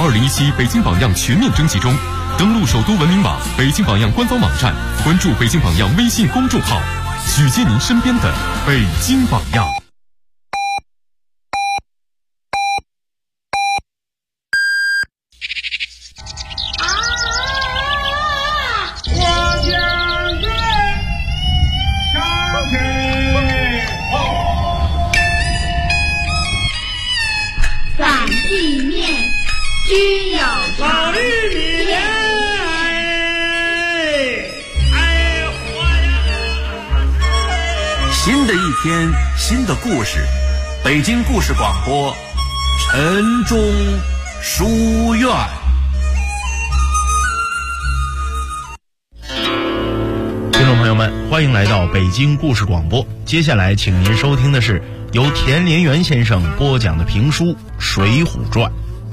2017北京榜样全面征集中，登录首都文明网、北京榜样官方网站，关注北京榜样微信公众号，举荐您身边的北京榜样。 具有老绿米新的一天，新的故事，北京故事广播，晨钟书院。 听众朋友们，欢迎来到北京故事广播。接下来，请您收听的是由田连元先生播讲的评书《水浒传》。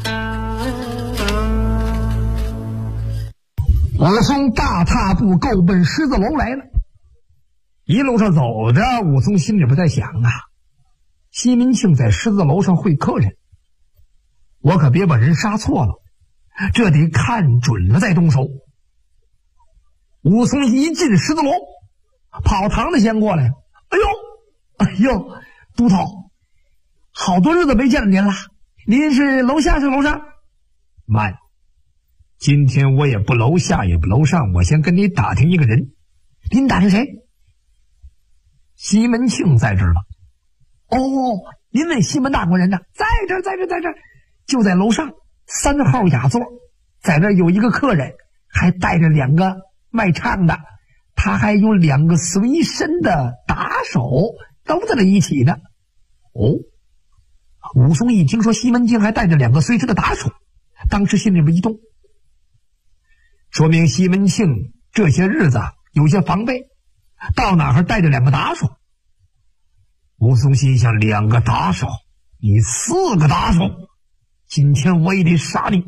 武松大踏步够奔狮子楼来了，一路上走着，武松心里边在想啊，西门庆在狮子楼上会客人，我可别把人杀错了，这得看准了再动手。武松一进狮子楼，跑堂的先过来，哎呦，都头，好多日子没见了您了，您是楼下是楼上？慢，今天我也不楼下也不楼上，我先跟你打听一个人。您打听谁？西门庆在这儿了。哦，您问西门大官人呢？在这儿，就在楼上3号雅座，在这儿有一个客人，还带着2个卖唱的，他还有2个随身的打手，都在那一起呢。哦，武松一听说西门庆还带着2个随身的打手，当时心里边一动，说明西门庆这些日子有些防备，到哪儿还带着2个打手。武松心想，2个打手，你4个打手，今天我也得杀你。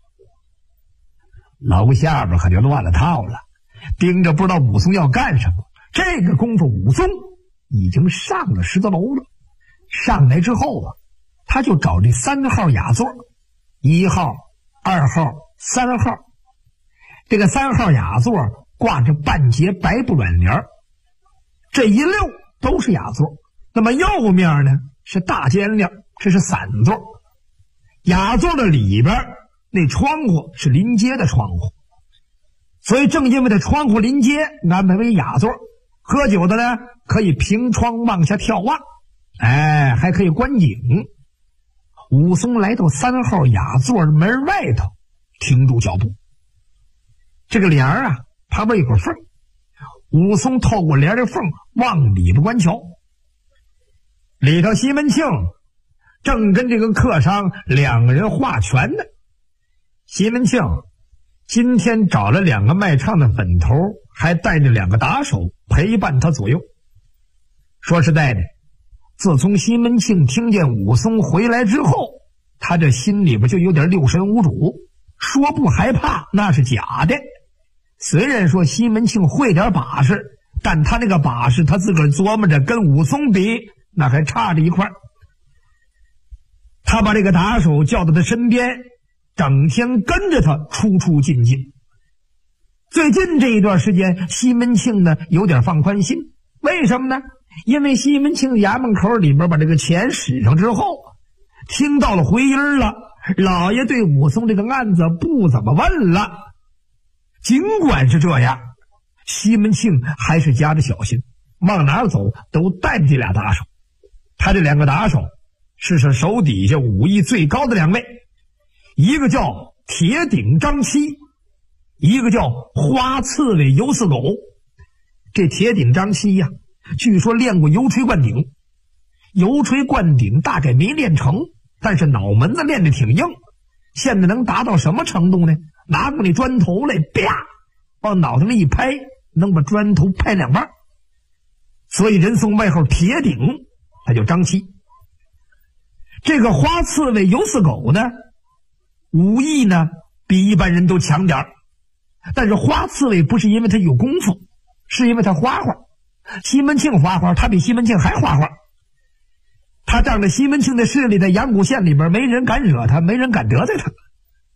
楼下边可就乱了套了，盯着不知道武松要干什么。这个功夫，武松已经上了狮子楼了。上来之后啊，他就找这3号雅座，1号、2号、3号。这个3号雅座挂着半截白布软帘，这一溜都是雅座。那么右面呢是大间帘，这是散座。雅座的里边那窗户是临街的窗户，所以正因为它窗户临街，安排为雅座。喝酒的呢可以凭窗往下眺望，还可以观景。武松来到3号雅座门外头，停住脚步。这个帘啊，旁边有个缝，武松透过帘的缝往里边观瞧。里头西门庆正跟这个客商2个人划拳呢。西门庆今天找了2个卖唱的粉头，还带着2个打手陪伴他左右。说实在的，自从西门庆听见武松回来之后，他这心里边就有点六神无主，说不害怕那是假的。虽然说西门庆会点把式，但他那个把式他自个儿琢磨着跟武松比那还差着一块。他把这个打手叫到他身边，整天跟着他出出进进。最近这一段时间，西门庆呢有点放宽心。为什么呢？因为西门庆衙门口里边把这个钱使上之后，听到了回音了，老爷对武松这个案子不怎么问了。尽管是这样，西门庆还是加着小心，往哪儿走都带着这俩打手。他这2个打手是手底下武艺最高的2位，一个叫铁顶张七，一个叫花刺猬尤四狗。这铁顶张七呀，据说练过油锤灌顶，油锤灌顶大概没练成，但是脑门子练得挺硬。现在能达到什么程度呢？拿过那砖头来，啪，往脑袋上一拍，能把砖头拍2半。所以人送外号铁顶，他叫张七。这个花刺猬尤四狗呢，武艺呢比一般人都强点儿，但是花刺猬不是因为他有功夫，是因为他花花。西门庆花花，他比西门庆还花花。他仗着西门庆的势力，在阳谷县里边没人敢惹他，没人敢得罪他。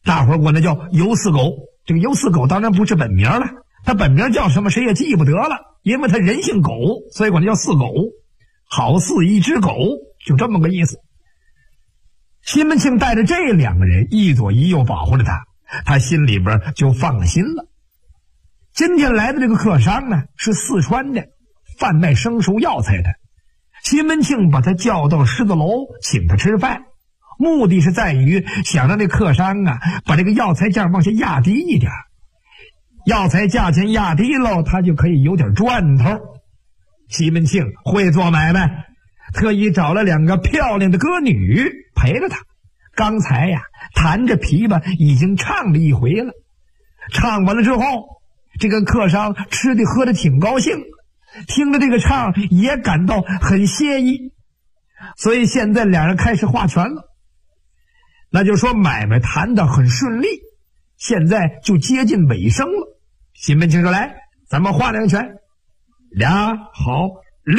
大伙儿管他叫尤四狗。这个尤四狗当然不是本名了，他本名叫什么谁也记不得了，因为他人姓狗，所以管他叫四狗，好似一只狗，就这么个意思。西门庆带着这2个人一左一右保护着他，他心里边就放了心了。今天来的这个客商呢，是四川的，贩卖生熟药材的。西门庆把他叫到狮子楼，请他吃饭，目的是在于想让这客商啊把这个药材价往下压低一点，药材价钱压低了，他就可以有点赚头。西门庆会做买卖，特意找了2个漂亮的歌女陪着他。刚才呀，弹着琵琶已经唱了一回了。唱完了之后，这个客商吃的喝的挺高兴，听着这个唱也感到很惬意，所以现在2人开始划拳了。那就说买卖谈得很顺利，现在就接近尾声了。西门庆说：“来，咱们划2拳。俩好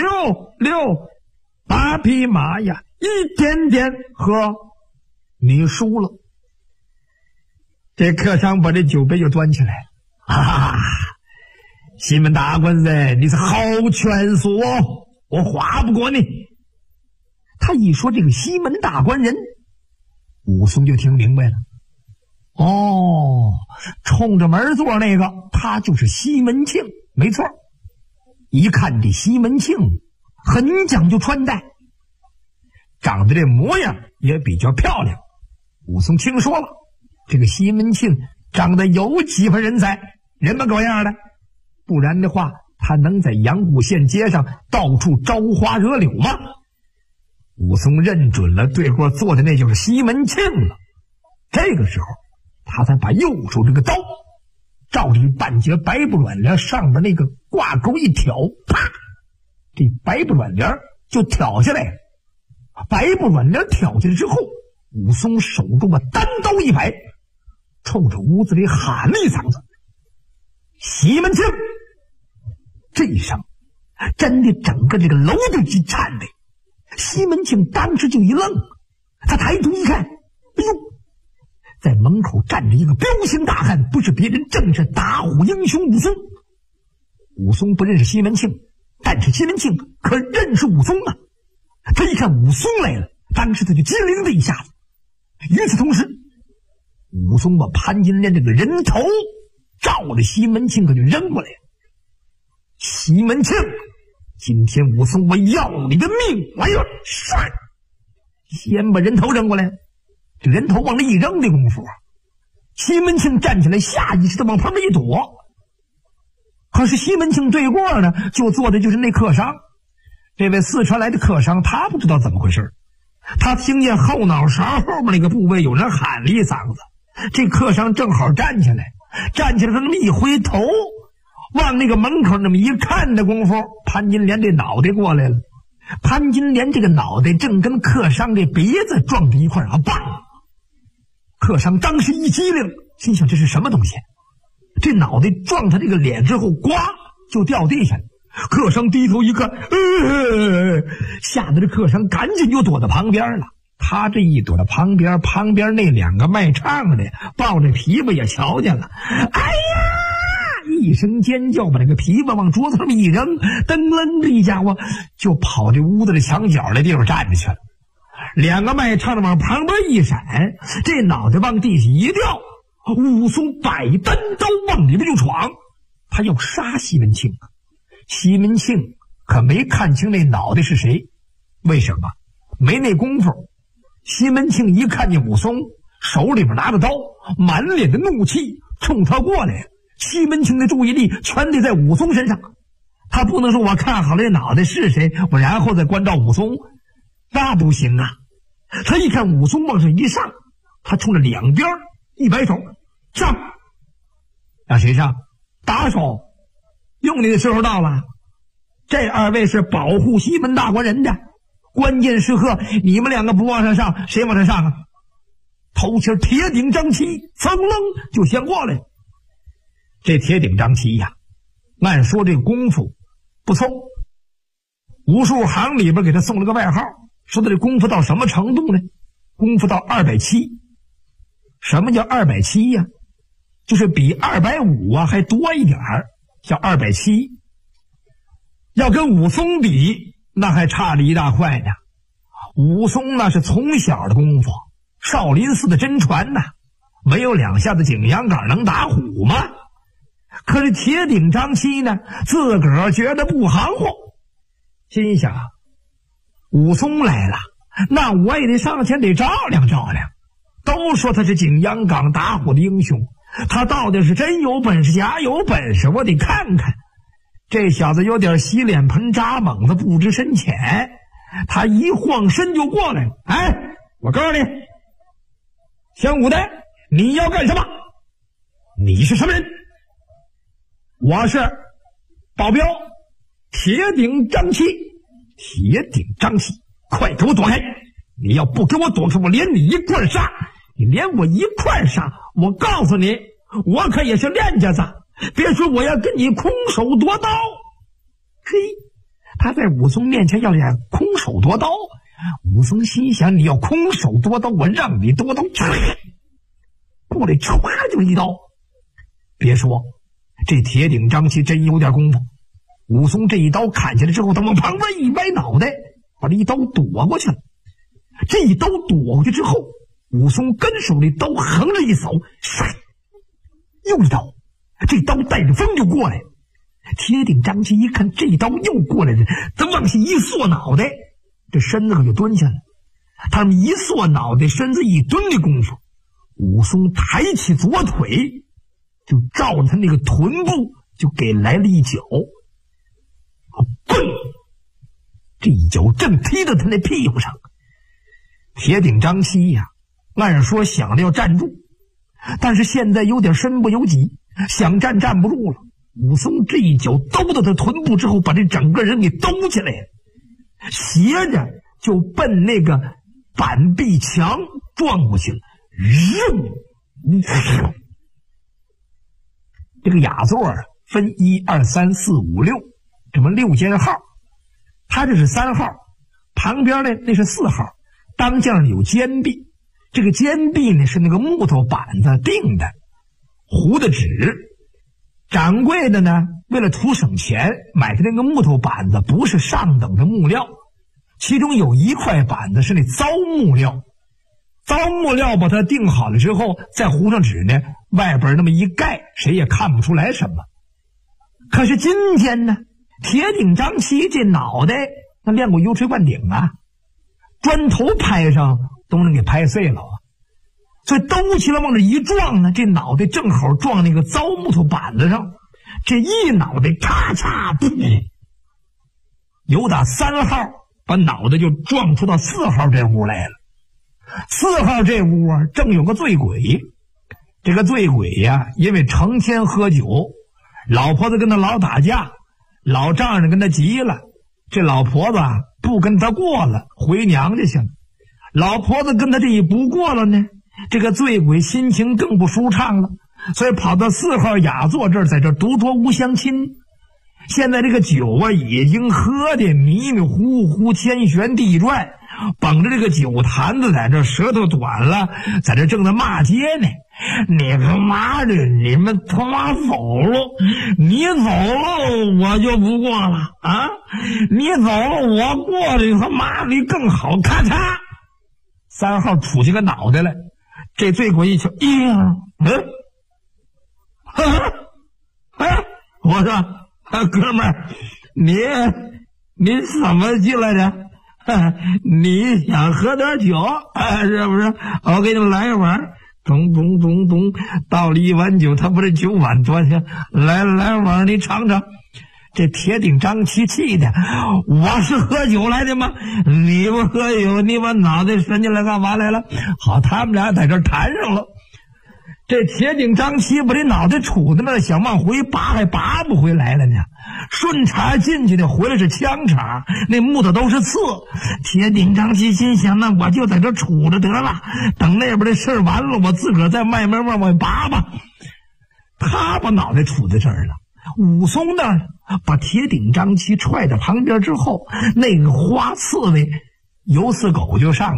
，6，8匹马呀，一点点喝，你输了。”这客商把这酒杯就端起来了。西门大官人，你是好劝说，我划不过你。他一说这个西门大官人，武松就听明白了。哦，冲着门座那个，他就是西门庆，没错。一看这西门庆很讲究穿戴，长得这模样也比较漂亮。武松听说了，这个西门庆长得有几分人才，人模狗样的，不然的话他能在阳谷县街上到处招花惹柳吗？武松认准了对过坐的那就是西门庆了。这个时候他才把右手这个刀照着半截白布软帘上面那个挂钩一挑，啪，这白布软帘就挑下来了。白布软帘挑下来之后，武松手中把单刀一摆，冲着屋子里喊了一嗓子：“西门庆！”这一声真的整个这个楼都一颤巍。西门庆当时就一愣，他抬头一看，哎呦，在门口站着一个彪形大汉，不是别人，正是打虎英雄武松。武松不认识西门庆，但是西门庆可认识武松啊。他一看武松来了，当时他就机灵的一下子。与此同时，武松把潘金莲这个人头照着西门庆可就扔过来了。西门庆，今天武松我要你的命来了！帅，先把人头扔过来。这人头往那一扔的功夫啊，西门庆站起来，下意识的往旁边一躲。可是西门庆对过呢，就坐的就是那客商。这位四川来的客商，他不知道怎么回事，他听见后脑勺后面那个部位有人喊了一嗓子，这客商正好站起来，他那么一回头，往那个门口那么一看的功夫，潘金莲这脑袋过来了。潘金莲这个脑袋正跟客商这鼻子撞在一块儿啊，棒！客商当时一激灵，心想这是什么东西？这脑袋撞他这个脸之后，呱就掉地下了。客商低头一看，吓得这客商赶紧就躲到旁边了。他这一躲到旁边，旁边那2个卖唱的抱着琵琶也瞧见了，哎呀！一声尖叫，把这个琵琶往桌子上一扔，噔楞的一家伙就跑这屋子的墙角那地方站着去了。2个卖唱的往旁边一闪，这脑袋往地下一掉，武松摆单刀往里边就闯，他要杀西门庆。西门庆可没看清那脑袋是谁，为什么？没那功夫。西门庆一看见武松手里边拿着刀，满脸的怒气冲他过来，西门庆的注意力全得在武松身上。他不能说我看好了这脑袋是谁，我然后再关照武松，那不行啊。他一看武松往上一上，他冲着两边一摆手，上。让谁上？打手。用你的时候到了。这2位是保护西门大官人的，关键时刻你们2个不往上上，谁往上上啊？头前铁顶张旗噌楞就先过来。这铁顶张旗呀，按说这个功夫不错，武术行里边给他送了个外号，说他这功夫到什么程度呢？功夫到270。 什么叫270呀？就是比250啊还多一点儿，叫270。要跟武松比，那还差了一大块呢。武松那是从小的功夫，少林寺的真传呐，没有2下子景阳冈能打虎吗？可是铁顶张七呢，自个儿觉得不行乎，心想武松来了，那我也得上前得照亮照亮。都说他是景阳冈打虎的英雄，他到底是真有本事假有本事，我得看看。这小子有点洗脸盆扎猛子，不知深浅。他一晃身就过来了。哎，我告诉你，姓武的，你要干什么？你是什么人？我是保镖铁顶张七。铁顶张七，快给我躲开！你要不给我躲开，我连你一块杀！你连我一块杀！我告诉你，我可也是练家子，别说我要跟你空手夺刀。嘿，他在武松面前要演空手夺刀。武松心想，你要空手夺刀，我让你夺刀，过来唰就一刀。别说这铁顶张七真有点功夫。武松这一刀砍下来之后，他往旁边一歪脑袋，把这一刀躲过去了。这一刀躲过去之后，武松跟手里刀横着一扫，又一刀，这刀带着风就过来。铁顶张七一看这一刀又过来了，他往下一缩脑袋，这身子可就蹲下了。他们一缩脑袋，身子一蹲的功夫，武松抬起左腿，就照着他那个臀部就给来了一脚。嘣！这一脚正踢到他那屁股上。铁顶张七呀，按说想着要站住，但是现在有点身不由己，想站站不住了。武松这一脚兜到他臀部之后，把这整个人给兜起来了，斜着就奔那个板壁墙撞过去了。这个雅座分1、2、3、4、5、6这么6间号，他这是3号，旁边呢那是4号，当间有坚壁，这个坚壁呢是那个木头板子钉的，糊的纸。掌柜的呢，为了图省钱，买的那个木头板子不是上等的木料，其中有一块板子是那糟木料。糟木料把它钉好了之后，再糊上纸呢，外边那么一盖，谁也看不出来什么。可是今天呢，铁顶张七这脑袋那练过油锤灌顶啊，砖头拍上都能给拍碎了啊。所以兜起来往这一撞呢，这脑袋正好撞那个糟木头板子上，这一脑袋咔嚓噗，由打3号把脑袋就撞出到4号这屋来了。4号这屋啊，正有个醉鬼。这个醉鬼呀，因为成天喝酒，老婆子跟他老打架，老丈人跟他急了，这老婆子不跟他过了，回娘家去了。老婆子跟他这一不过了呢，这个醉鬼心情更不舒畅了，所以跑到4号雅座这儿，在这独酌无相亲。现在这个酒啊，已经喝的迷迷糊糊，天旋地转，绑着这个酒坛子在这舌头短了，在这正在骂街呢。你他妈的，你们他妈走了，你走了我就不过了啊！你走了我过了，他妈的更好！咔嚓，3号杵起个脑袋来。这醉鬼一瞧，我说哥们儿，你怎么进来的？你想喝点酒是不是？我给你们来一碗。咚咚咚咚，倒了一碗酒，他把这酒碗端下来碗，你尝尝。这铁顶张七气的，我是喝酒来的吗？你不喝酒，你把脑袋伸进来干嘛来了？好，他们俩在这谈上了。这铁顶张七把这脑袋杵在那，想往回拔，还拔不回来了呢。顺茬进去的，回来是枪茬，那木头都是刺。铁顶张七心想，那我就在这杵着得了，等那边的事完了，我自个儿再慢慢往外拔吧。他把脑袋杵在这儿了。武松呢，把铁顶张七踹到旁边之后，那个花刺猬油似狗就上来，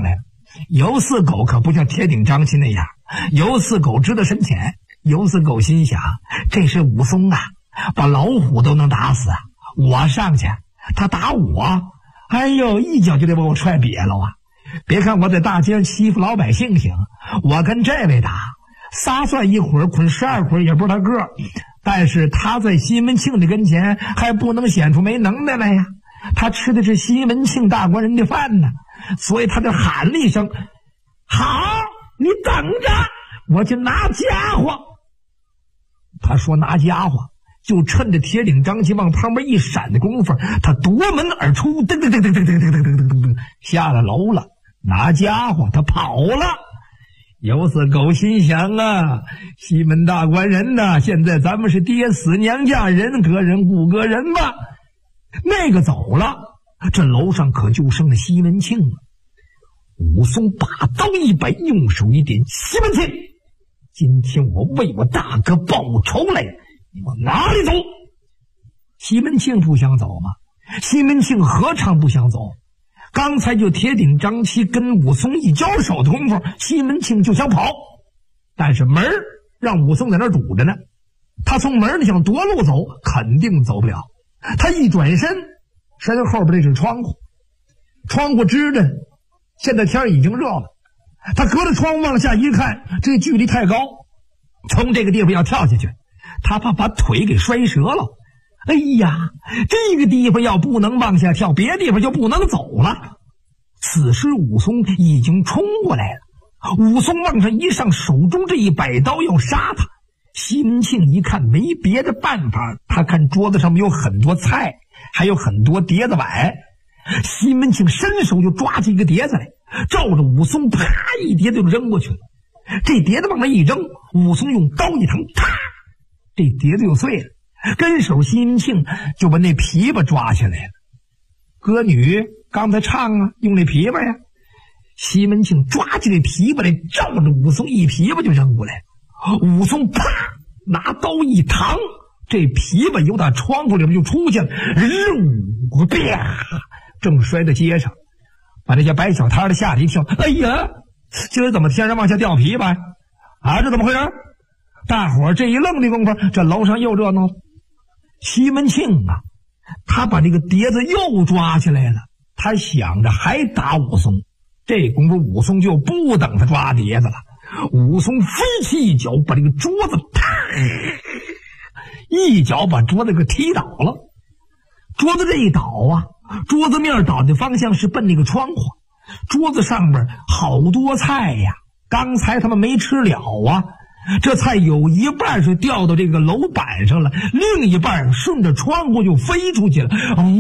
尤四狗可不像铁顶张七那样，尤四狗知道深浅。尤四狗心想，这是武松啊，把老虎都能打死啊，我上去他打我，哎呦，一脚就得把我踹瘪了啊！别看我在大街上欺负老百姓行，我跟这位打撒算一会儿捆12捆也不是他个儿，但是他在西门庆的跟前还不能显出没能耐来呀，他吃的是西门庆大官人的饭呢，所以他就喊了一声：好，你等着，我去拿家伙。他说拿家伙，就趁着铁岭张七往旁边一闪的功夫，他夺门而出，噔噔噔噔噔噔噔噔噔噔，下了楼了。拿家伙，他跑了。尤四狗心想啊，西门大官人呐，现在咱们是爹死娘家，人隔人不隔人吧。那个走了，这楼上可就剩了西门庆了。武松把刀一摆，用手一点：西门庆，今天我为我大哥报仇来，你往哪里走？西门庆不想走吗？西门庆何尝不想走？刚才就铁顶张七跟武松一交手的功夫，西门庆就想跑，但是门让武松在那儿堵着呢。他从门里想夺路走，肯定走不了。他一转身，身后边这是窗户，窗户支着，现在天已经热了。他隔着窗往下一看，这距离太高，从这个地方要跳下去，他怕把腿给摔折了。哎呀，这个地方要不能往下跳，别的地方就不能走了。此时武松已经冲过来了，武松往上一上，手中这一摆刀要杀他。西门庆一看没别的办法，他看桌子上面有很多菜，还有很多碟子碗，西门庆伸手就抓起一个碟子来，照着武松啪一碟子就扔过去了。这碟子往那一扔，武松用刀一腾，啪，这碟子就碎了。跟手西门庆就把那琵琶抓下来了。歌女刚才唱啊，用那琵琶呀。西门庆抓起这琵琶来，照着武松一琵琶就扔过来。武松啪拿刀一扛，这琵琶由打窗户里面就出去了，啪，正摔在街上，把这些摆小摊的吓了一跳。哎呀，今儿怎么天上往下掉琵琶啊？这怎么回事？大伙儿这一愣的功夫，这楼上又热闹了。西门庆啊，他把这个碟子又抓起来了，他想着还打武松。这功夫武松就不等他抓碟子了，武松飞起一脚，把这个桌子一脚把桌子给踢倒了。桌子这一倒啊，桌子面倒的方向是奔那个窗户，桌子上面好多菜呀，刚才他们没吃了啊。这菜有一半是掉到这个楼板上了，另一半顺着窗户就飞出去了。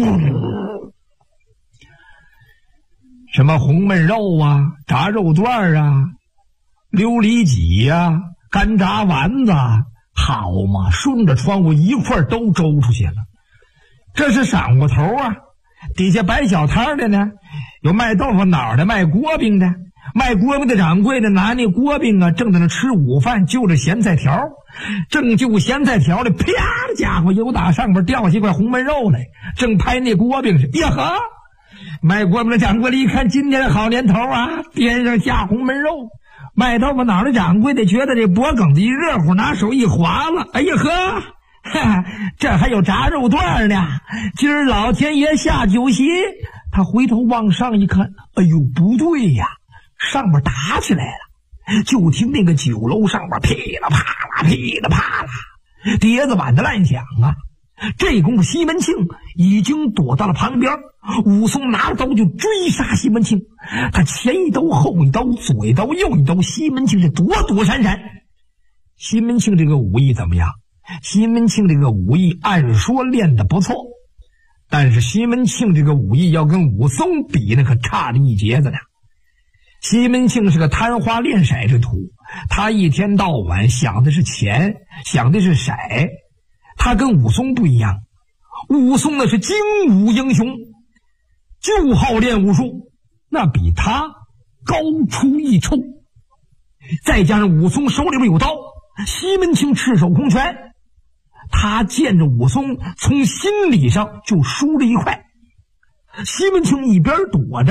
什么红焖肉啊，炸肉段啊，溜里脊啊，干炸丸子，好嘛，顺着窗户一块都周出去了。这是晌午头啊，底下摆小摊的呢，有卖豆腐脑的，卖锅饼的。卖锅饼的掌柜的拿那锅饼啊，正在那吃午饭，就着咸菜条，正就咸菜条的，啪的家伙又打上边掉下一块红焖肉来，正拍那锅饼是。呀呵，卖锅饼的掌柜的一看今天好年头啊，边上下红焖肉。卖豆腐脑的掌柜的觉得这脖梗子一热乎，拿手一划了，哎呀呵，这还有炸肉段呢，今儿老天爷下酒席。他回头往上一看，哎呦不对呀，上面打起来了，就听那个酒楼上面噼里啪啦噼里啪啦，碟子碗的乱响啊。这功夫西门庆已经躲到了旁边，武松拿着刀就追杀西门庆，他前一刀后一刀，左一刀右一刀，西门庆是躲躲闪闪。西门庆这个武艺怎么样？西门庆这个武艺按说练得不错，但是西门庆这个武艺要跟武松比，那可差了一截子呢。西门庆是个贪花恋色之徒，他一天到晚想的是钱，想的是色。他跟武松不一样，武松那是精武英雄，就好练武术，那比他高出一筹。再加上武松手里边有刀，西门庆赤手空拳，他见着武松从心理上就输了一块。西门庆一边躲着，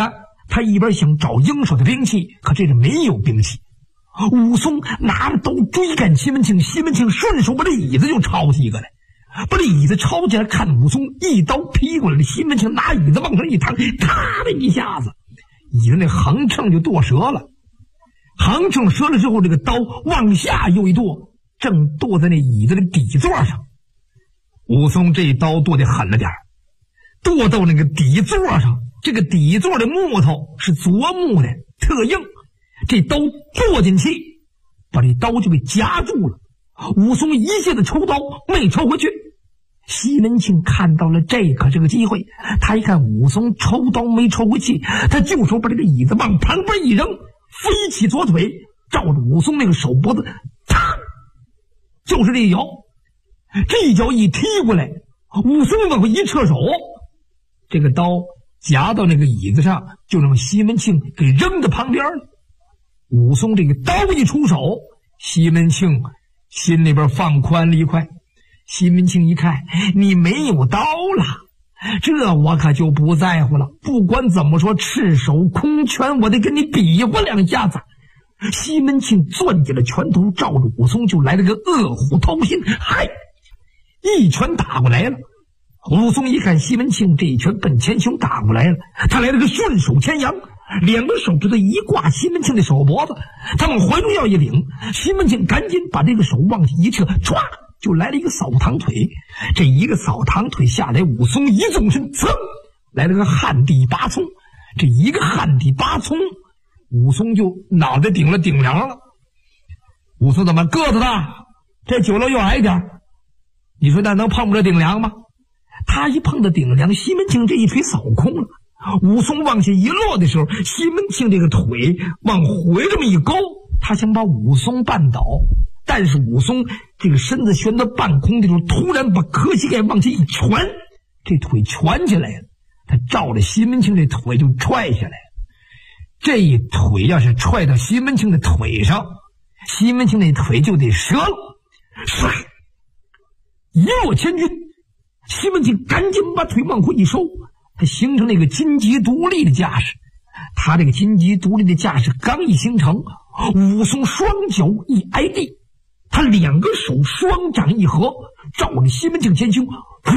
他一边想找应手的兵器，可这是没有兵器。武松拿着刀追赶西门庆，西门庆顺手把这椅子就抄起一个来，把这椅子抄起来，看武松一刀劈过来，西门庆拿椅子往上一躺，啪的一下子，椅子那横秤就剁折了。横秤折了之后，这个刀往下又一剁，正剁在那椅子的底座上。武松这刀剁得狠了点，剁到那个底座上，这个底座的木头是琢木的，特硬，这刀剁进去，把这刀就给夹住了。武松一下子抽刀没抽回去，西门庆看到了这可是个机会，他一看武松抽刀没抽回去，他就手把这个椅子往旁边一扔，飞起左腿，照着武松那个手脖子，啪，就是这一摇，这一脚一踢过来，武松往回一撤手，这个刀夹到那个椅子上，就让西门庆给扔到旁边了。武松这个刀一出手，西门庆心里边放宽了一块。西门庆一看你没有刀了，这我可就不在乎了，不管怎么说赤手空拳我得跟你比划两下子。西门庆攥起了拳头，照着武松就来了个饿虎掏心，嗨，一拳打过来了。武松一看西门庆这一拳奔前胸打过来了，他来了个顺手牵羊，两个手指头一挂西门庆的手脖子，他往怀中要一领，西门庆赶紧把这个手往下一撤，唰就来了一个扫堂腿。这一个扫堂腿下来，武松一纵身，噌来了个旱地拔葱。这一个旱地拔葱，武松就脑袋顶了顶梁了。武松怎么个子大，这酒楼又矮一点，你说那能碰不着顶梁吗？他一碰到顶梁，西门庆这一腿扫空了。武松往下一落的时候，西门庆这个腿往回这么一勾，他想把武松绊倒，但是武松这个身子悬到半空的时候，突然把磕膝盖往下一传，这腿传起来了，他照着西门庆这腿就踹下来了。这一腿要是踹到西门庆的腿上，西门庆那腿就得折了，唰一落千钧。西门庆赶紧把腿往回一收，他形成那个金鸡独立的架势。他这个金鸡独立的架势刚一形成，武松双脚一挨地，他两个手双掌一合，照着西门庆前胸，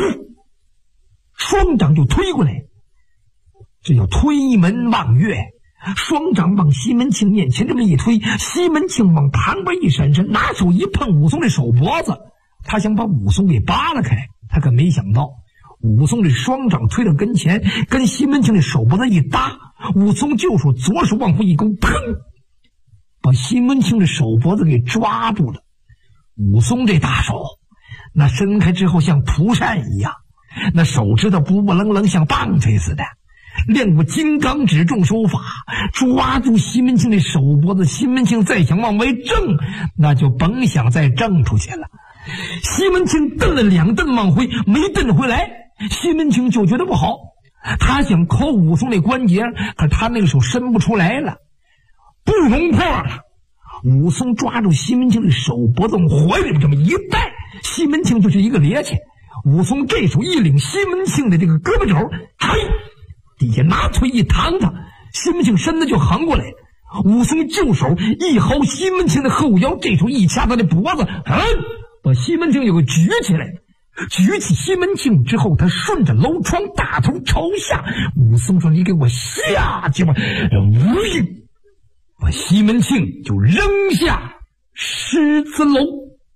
双掌就推过来，这叫推门望月。双掌往西门庆面前这么一推，西门庆往旁边一闪身，拿手一碰武松的手脖子，他想把武松给扒拉开，他可没想到武松这双掌推到跟前，跟西门庆的手脖子一搭，武松就说左手往回一勾，砰，把西门庆的手脖子给抓住了。武松这大手那伸开之后像蒲扇一样，那手指头不不愣愣像棒槌似的，练过金刚指重手法，抓住西门庆的手脖子，西门庆再想往外挣，那就甭想再挣出去了。西门庆蹬了两蹬往回，没蹬回来，西门庆就觉得不好，他想抠武松那关节，可他那个手伸不出来了，不容破了。武松抓住西门庆的手脖子往怀里这么一带，西门庆就是一个趔趄。武松这手一领西门庆的这个胳膊肘，嘿，底下拿腿一躺他，西门庆身子就横过来，武松就手一薅西门庆的后腰，这手一掐他的脖子，把西门庆又给举起来。举起西门庆之后，他顺着楼窗大头朝下，武松说你给我下去吧，无应把西门庆就扔下狮子楼。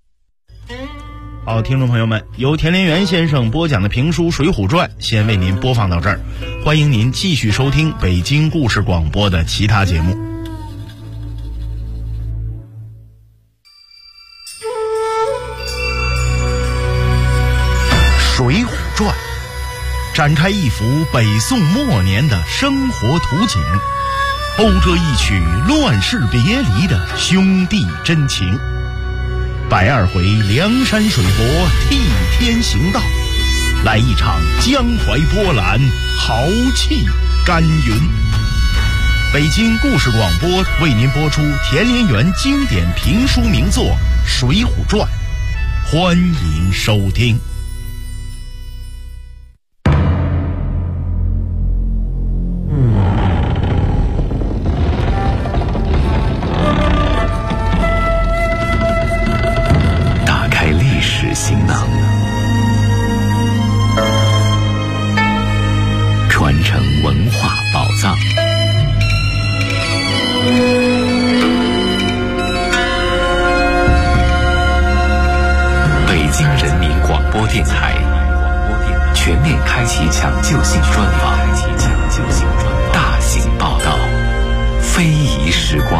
好，听众朋友们，由田连元先生播讲的评书《水浒传》先为您播放到这儿，欢迎您继续收听北京故事广播的其他节目。《水浒传》展开一幅北宋末年的生活图景，勾着一曲乱世别离的兄弟真情。120回梁山水泊替天行道，来一场江淮波澜，豪气干云。北京故事广播为您播出田连元经典评书名作《水浒传》，欢迎收听。 电台，全面开启抢救性专访，大型报道，非遗时光。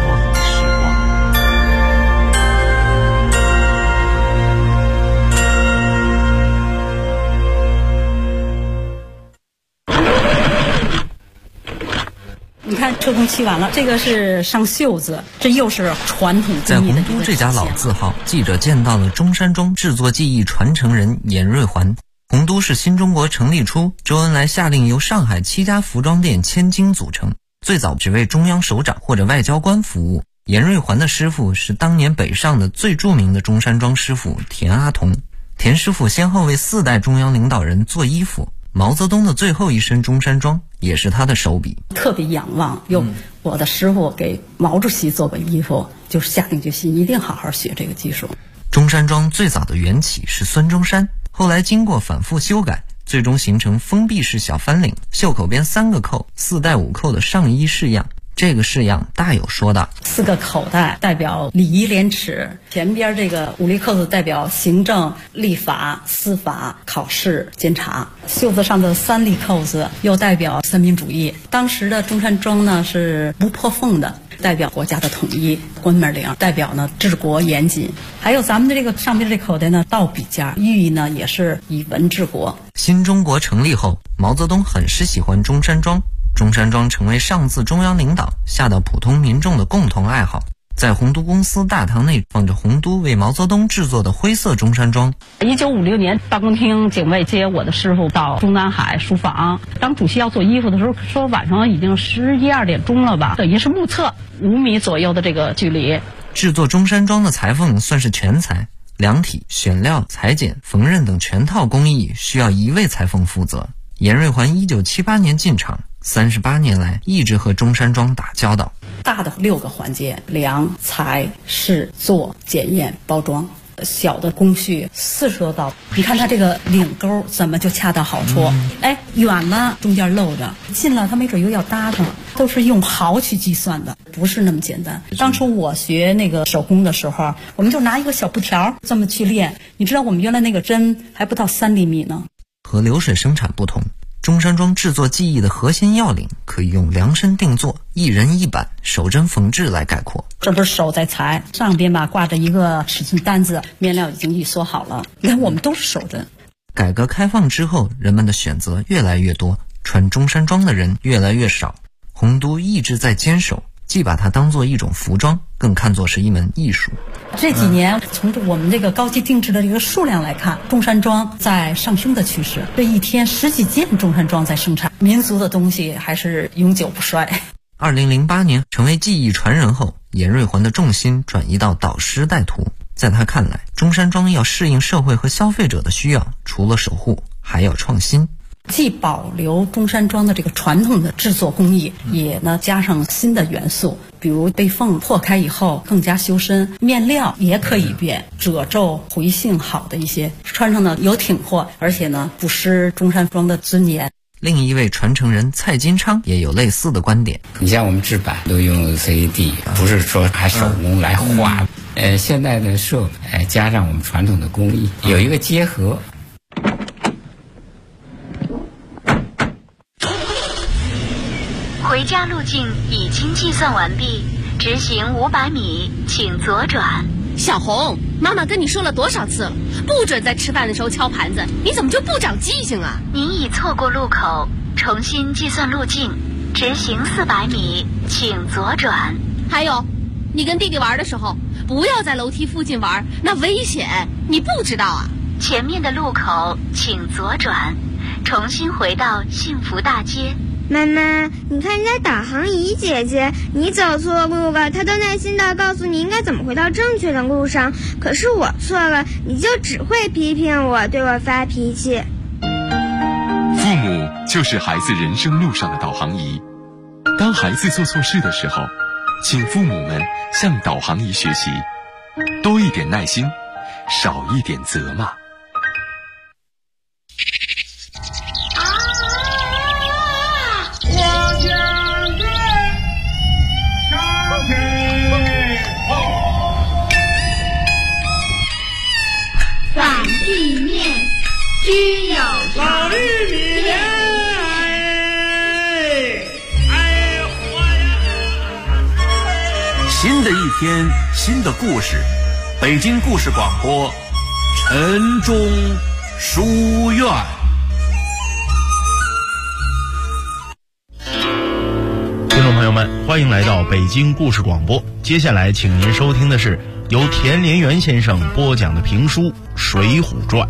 你看车工漆完了，这个是上袖子，这又是传统在洪都这家老字号，记者见到了中山装制作技艺传承人严瑞环。洪都是新中国成立初，周恩来下令由上海7家服装店千金组成，最早只为中央首长或者外交官服务。严瑞环的师傅是当年北上的最著名的中山装师傅田阿童。田师傅先后为4代中央领导人做衣服，毛泽东的最后一身中山装也是他的手笔。 特别仰望，我的师傅给毛主席做过衣服，就是下定决心一定好好学这个技术。 中山装最早的缘起是孙中山，后来经过反复修改，最终形成封闭式小翻领，袖口边3个扣，4带5扣的上衣式样。这个式样大有说道 ，4个口袋代表礼仪廉耻，前边这个5粒扣子代表行政、立法、司法、考试、监察，袖子上的3粒扣子又代表三民主义。当时的中山装呢是不破缝的，代表国家的统一；关门领代表呢治国严谨。还有咱们的这个上边这口袋呢倒笔架，寓意呢也是以文治国。 新中国成立后，毛泽东很是喜欢中山装，中山装成为上自中央领导下到普通民众的共同爱好。在洪都公司大堂内放着洪都为毛泽东制作的灰色中山装。 1956年，办公厅警卫接我的师傅到中南海书房，当主席要做衣服的时候，说晚上已经11、12点钟了吧，等于是目测5米左右的这个距离。 制作中山装的裁缝算是全才，量体、选料、裁剪、缝纫等全套工艺需要1位裁缝负责。严瑞环1978年进场，38年来一直和中山装打交道。 大的6个环节：量、裁、试、做、检验、包装。小的工序40多道，你看它这个领钩怎么就恰到好处？远了中间漏着，近了它没准又要搭上，都是用毫去计算的，不是那么简单。当初我学那个手工的时候，我们就拿一个小布条这么去练，你知道我们原来那个针还不到3厘米呢。 和流水生产不同，中山装制作技艺的核心要领可以用量身定做、一人一板、手针缝制来概括。 这不是手在裁，上边吧挂着一个尺寸单子，面料已经预缩好了。你看我们都是手针。 改革开放之后，人们的选择越来越多，穿中山装的人越来越少。洪都一直在坚守，既把它当作一种服装，更看作是一门艺术。 这几年从我们这个高级定制的这个数量来看，中山装在上升的趋势。这一天10几件中山装在生产，民族的东西还是永久不衰。 2008年成为技艺传人后，严瑞环的重心转移到导师带徒。在他看来，中山装要适应社会和消费者的需要，除了守护，还要创新。 既保留中山装的这个传统的制作工艺，也呢加上新的元素，比如被缝破开以后更加修身，面料也可以变，褶皱回性好的一些，穿上呢有挺阔，而且呢不失中山装的尊严。 另一位传承人蔡金昌也有类似的观点。 你像我们制版都用 CAD， 不是说还手工来画。现在的设备加上我们传统的工艺，有一个结合。 回家路径已经计算完毕，直行500米，请左转。 小红，妈妈跟你说了多少次了，不准在吃饭的时候敲盘子，你怎么就不长记性啊？ 您已错过路口，重新计算路径，直行400米，请左转。 还有，你跟弟弟玩的时候，不要在楼梯附近玩，那危险，你不知道啊？ 前面的路口请左转，重新回到幸福大街。 妈妈，你看人家导航仪姐姐，你走错路了，她都耐心地告诉你应该怎么回到正确的路上。可是我错了，你就只会批评我，对我发脾气。 父母就是孩子人生路上的导航仪。当孩子做错事的时候，请父母们向导航仪学习，多一点耐心，少一点责骂。 反地面。 天新的故事，北京故事广播，晨钟书院。 听众朋友们，欢迎来到北京故事广播。接下来，请您收听的是由田连元先生播讲的评书《水浒传》。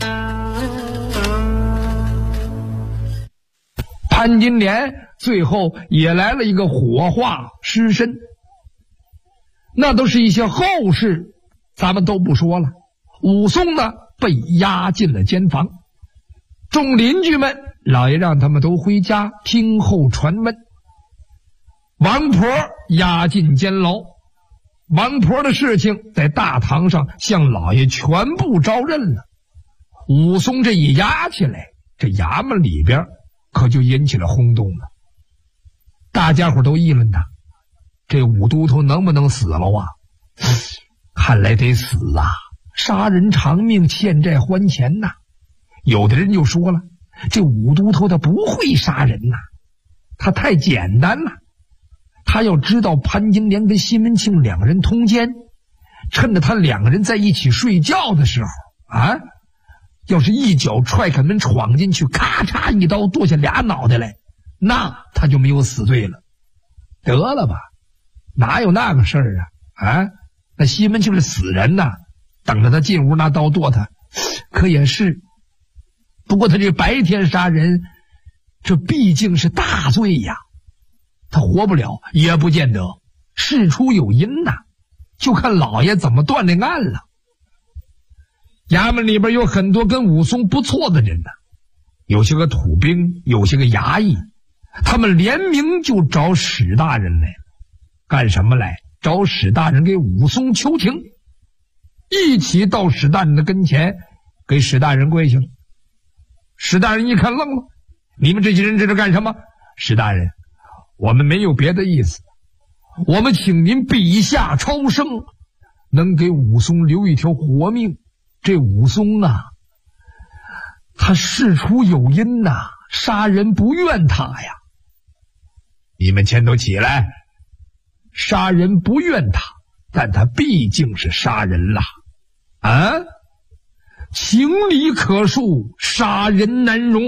潘金莲最后也来了一个火化尸身，那都是一些后事，咱们都不说了。武松呢，被押进了监房，众邻居们，老爷让他们都回家听候传闻。王婆押进监牢，王婆的事情在大堂上向老爷全部招认了。武松这一押起来，这衙门里边可就引起了轰动了。大家伙都议论他，这武都头能不能死了啊？看来得死啊，杀人偿命，欠债还钱呐。有的人就说了，这武都头他不会杀人呐，他太简单了。他要知道潘金莲跟西门庆两个人通奸，趁着他两个人在一起睡觉的时候啊，要是一脚踹开门闯进去，咔嚓一刀剁下俩脑袋来，那他就没有死罪了。得了吧，哪有那个事儿啊？那西门庆是死人呐，等着他进屋拿刀剁他，可也是。不过他这白天杀人，这毕竟是大罪呀，他活不了也不见得，事出有因呐，就看老爷怎么断这案了。衙门里边有很多跟武松不错的人呐，有些个土兵，有些个衙役，他们联名就找史大人来了。干什么来？找史大人给武松求情。一起到史大人的跟前，给史大人跪下了。史大人一看愣了，你们这些人这是干什么？史大人，我们没有别的意思，我们请您笔下超生，能给武松留一条活命。这武松啊，他事出有因呐，杀人不怨他呀。你们全都起来，杀人不怨他，但他毕竟是杀人了啊！情理可恕，杀人难容。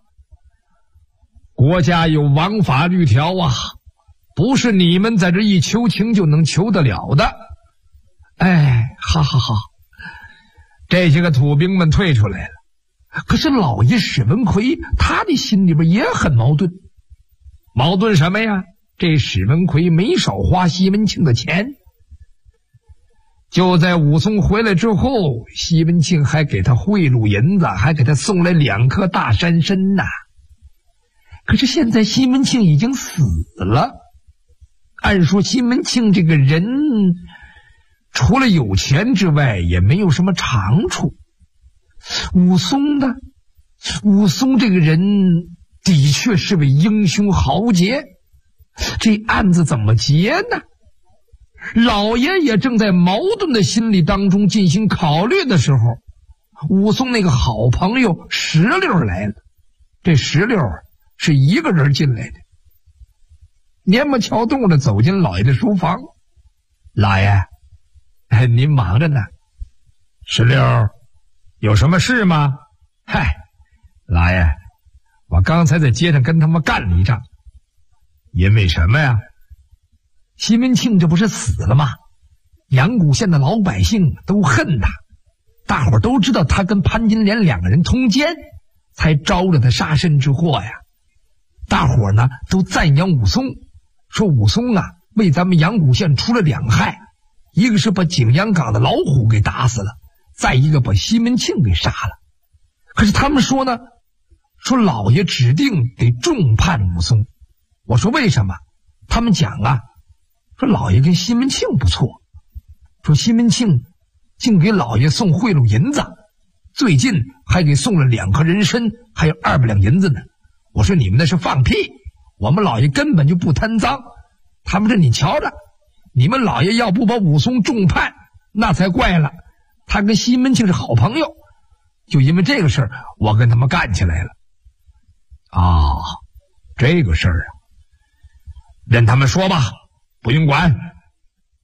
国家有王法律条啊，不是你们在这一求情就能求得了的。哎，哈哈哈！这些个土兵们退出来了，可是老爷史文奎他的心里边也很矛盾。矛盾什么呀？这史文奎没少花西门庆的钱。就在武松回来之后，西门庆还给他贿赂银子，还给他送来2颗大山参呐。可是现在西门庆已经死了，按说西门庆这个人除了有钱之外也没有什么长处。武松呢？武松这个人的确是位英雄豪杰，这案子怎么结呢？老爷也正在矛盾的心理当中进行考虑的时候，武松那个好朋友石榴来了。这石榴是一个人进来的，蔫不敲动的走进老爷的书房。老爷，您忙着呢。石榴，有什么事吗？嗨，老爷，我刚才在街上跟他们干了一仗。因为什么呀？西门庆这不是死了吗？阳谷县的老百姓都恨他，大伙都知道他跟潘金莲两个人通奸，才招了他杀身之祸呀。大伙呢都赞扬武松，说武松啊为咱们阳谷县出了2害，一个是把景阳冈的老虎给打死了，再一个把西门庆给杀了。可是他们说呢，说老爷指定得重判武松。我说为什么？他们讲啊，说老爷跟西门庆不错，说西门庆竟给老爷送贿赂银子，最近还给送了2颗人参，还有200两银子呢。我说你们那是放屁，我们老爷根本就不贪赃。他们说你瞧着，你们老爷要不把武松重判，那才怪了。他跟西门庆是好朋友，就因为这个事儿，我跟他们干起来了。啊，这个事儿啊，任他们说吧，不用管。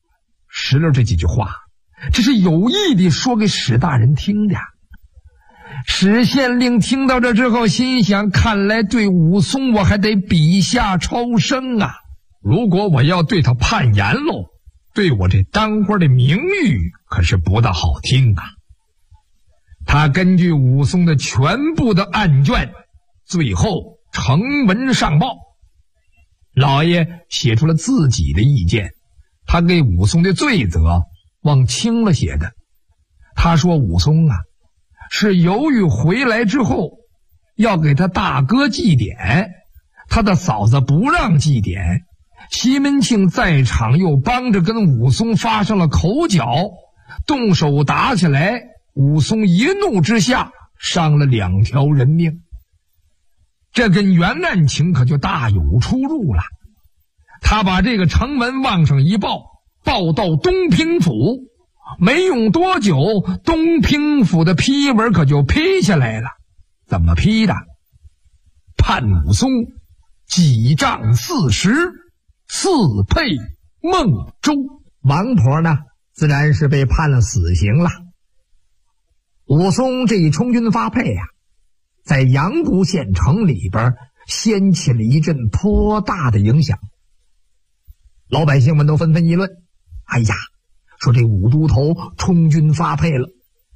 石榴这几句话，这是有意的说给史大人听的。史县令听到这之后心想，看来对武松我还得笔下超生啊，如果我要对他判严喽，对我这当官的名誉可是不大好听啊。他根据武松的全部的案卷，最后呈文上报，老爷写出了自己的意见，他给武松的罪责往轻了写的。他说武松啊，是由于回来之后要给他大哥祭典，他的嫂子不让祭典，西门庆在场又帮着跟武松发生了口角，动手打起来，武松一怒之下伤了2条人命，这跟原案情可就大有出入了。他把这个呈文往上一报，报到东平府，没用多久，东平府的批文可就批下来了。怎么批的？判武松几杖40，4配孟州。王婆呢，自然是被判了死刑了。武松这一充军发配啊，在阳谷县城里边掀起了一阵颇大的影响。老百姓们都纷纷议论，哎呀，说这武都头充军发配了，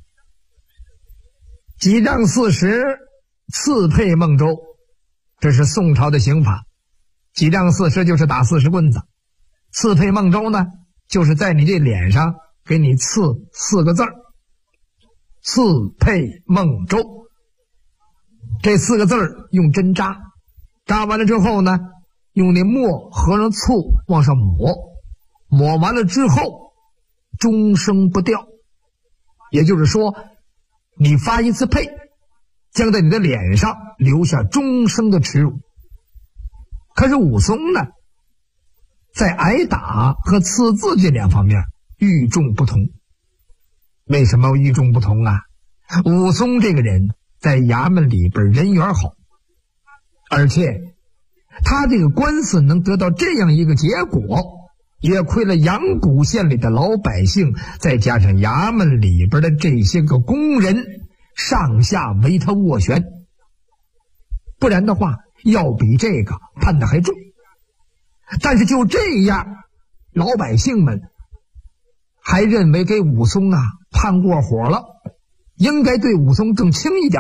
几杖40，4配孟州，这是宋朝的刑法。几杖40就是打40棍子，4配孟州呢，就是在你这脸上给你刺4个字儿，4配孟州。这4个字儿用针扎，扎完了之后呢，用那墨和上醋往上抹，抹完了之后终生不掉。也就是说，你发一次配，将在你的脸上留下终生的耻辱。可是武松呢，在挨打和刺字这2方面与众不同。为什么与众不同啊？武松这个人在衙门里边人缘好，而且他这个官司能得到这样一个结果，也亏了阳谷县里的老百姓，再加上衙门里边的这些个工人上下为他斡旋，不然的话要比这个判的还重。但是就这样，老百姓们还认为给武松啊判过火了，应该对武松更轻一点，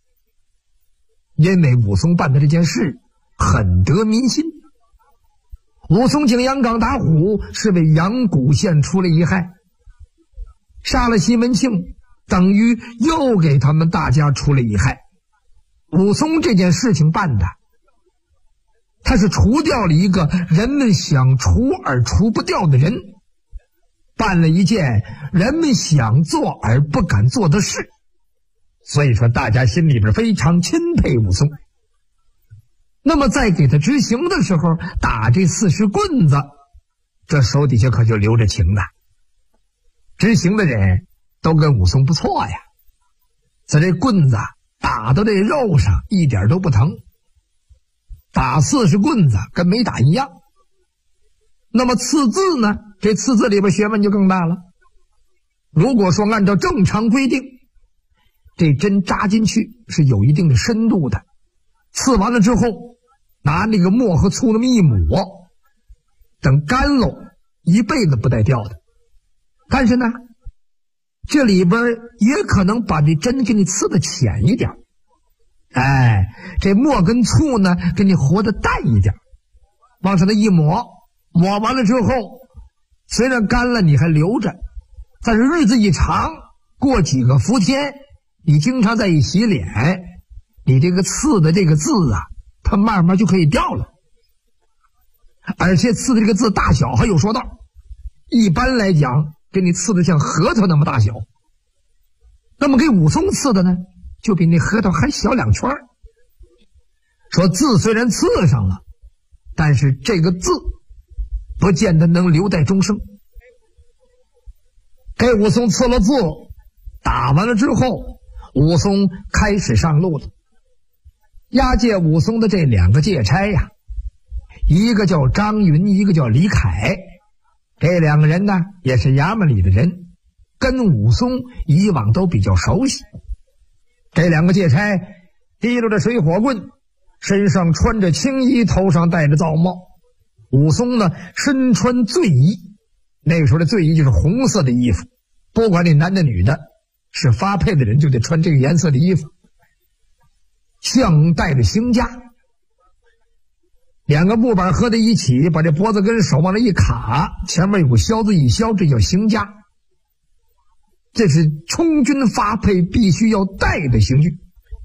因为武松办的这件事很得民心。武松进阳岗打虎，是为阳谷县出了一害，杀了西门庆，等于又给他们大家出了一害。武松这件事情办的，他是除掉了一个人们想除而除不掉的人，办了一件人们想做而不敢做的事，所以说大家心里边非常钦佩武松。那么在给他执行的时候，打这40棍子，这手底下可就留着情的。执行的人都跟武松不错呀，在这棍子打到这肉上一点都不疼，打40棍子跟没打一样。那么刺字呢，这刺字里边学问就更大了。如果说按照正常规定，这针扎进去是有一定的深度的，刺完了之后拿那个墨和醋那么一抹，等干喽一辈子不带掉的。但是呢，这里边也可能把这针给你刺的浅一点，这墨跟醋呢给你和的淡一点，往上的一抹，抹完了之后虽然干了你还留着，但是日子一长，过几个伏天，你经常在一洗脸，你这个刺的这个字啊，它慢慢就可以掉了。而且刺的这个字大小还有说道，一般来讲给你刺的像核桃那么大小，那么给武松刺的呢，就比那核桃还小2圈。说字虽然刺上了，但是这个字不见得能留待终生。给武松刺了字，打完了之后，武松开始上路了。押解武松的这2个借差呀，一个叫张云，一个叫李凯， 这两个人呢，也是衙门里的人，跟武松以往都比较熟悉。这两个借差提溜着水火棍，身上穿着青衣，头上戴着皂帽。武松呢，身穿醉衣，那个时候的醉衣就是红色的衣服，不管你男的女的，是发配的人就得穿这个颜色的衣服。项带着行枷，两个木板合在一起，把这脖子跟手往那一卡，前面有个销字一销，这叫行枷。这是充军发配必须要带的刑具。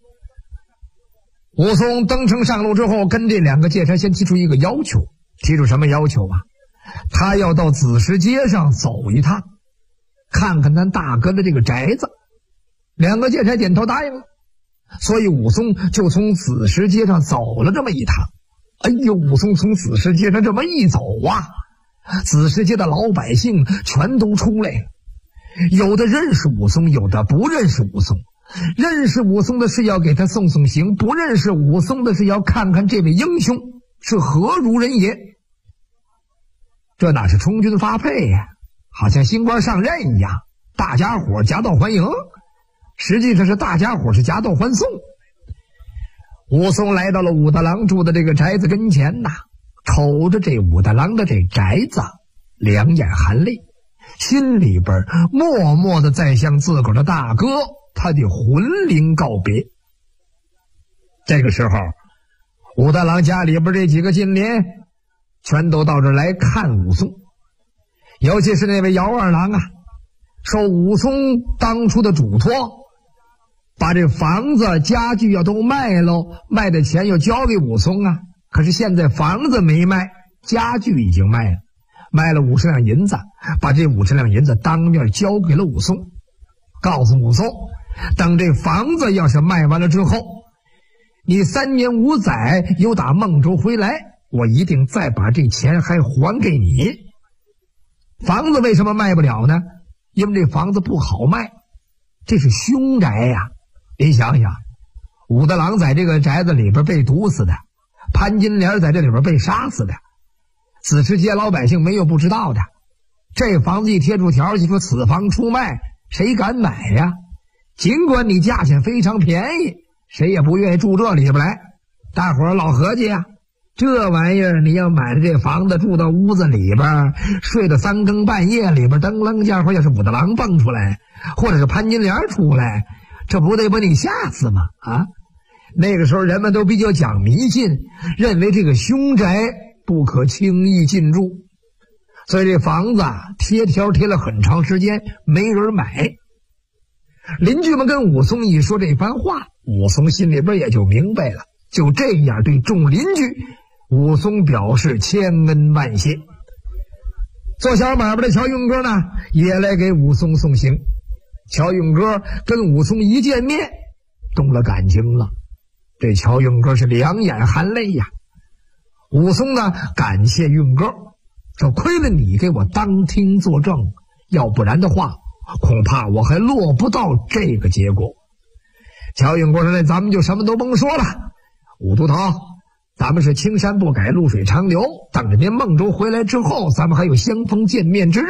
武松登城上路之后，跟这两个借差先提出一个要求。提出什么要求啊？他要到子时街上走一趟，看看咱大哥的这个宅子。两个借差点头答应了，所以武松就从子时街上走了这么一趟。哎呦，武松从子时街上这么一走啊，子时街的老百姓全都出来了，有的认识武松，有的不认识武松。认识武松的是要给他送送行，不认识武松的是要看看这位英雄是何如人也。这哪是充军发配呀，好像新官上任一样，大家伙夹道欢迎，实际上是大家伙是夹道欢送。武松来到了武大郎住的这个宅子跟前呐，瞅着这武大郎的这宅子，两眼含泪，心里边默默的在向自个儿的大哥他的魂灵告别。这个时候，武大郎家里边这几个近邻全都到这儿来看武松，尤其是那位姚二郎啊，受武松当初的嘱托，把这房子家具要都卖喽，卖的钱又交给武松啊。可是现在房子没卖，家具已经卖了，卖了50两银子，把这50两银子当面交给了武松，告诉武松，等这房子要是卖完了之后，你3年5载又打孟州回来，我一定再把这钱还还给你。房子为什么卖不了呢？因为这房子不好卖，这是凶宅呀。你想想，武大郎在这个宅子里边被毒死的，潘金莲在这里边被杀死的，子时街老百姓没有不知道的。这房子一贴出条，就说此房出卖，谁敢买呀？尽管你价钱非常便宜，谁也不愿意住这里边来。大伙儿老合计呀，这玩意儿你要买的这房子，住到屋子里边，睡到3更半夜里边，噔楞家伙要是武大郎蹦出来，或者是潘金莲出来，这不得把你吓死吗？啊！那个时候人们都比较讲迷信，认为这个凶宅不可轻易进入，所以这房子贴条贴了很长时间，没人买。邻居们跟武松一说这番话，武松心里边也就明白了，就这样对众邻居，武松表示千恩万谢。做小买卖的乔运哥呢，也来给武松送行。乔运哥跟武松一见面，动了感情了。这乔运哥是两眼含泪呀。武松呢，感谢运哥，说亏了你给我当听作证，要不然的话，恐怕我还落不到这个结果。乔运哥说，那咱们就什么都甭说了，武都头，咱们是青山不改，露水长流，等着您孟州回来之后，咱们还有相逢见面之日。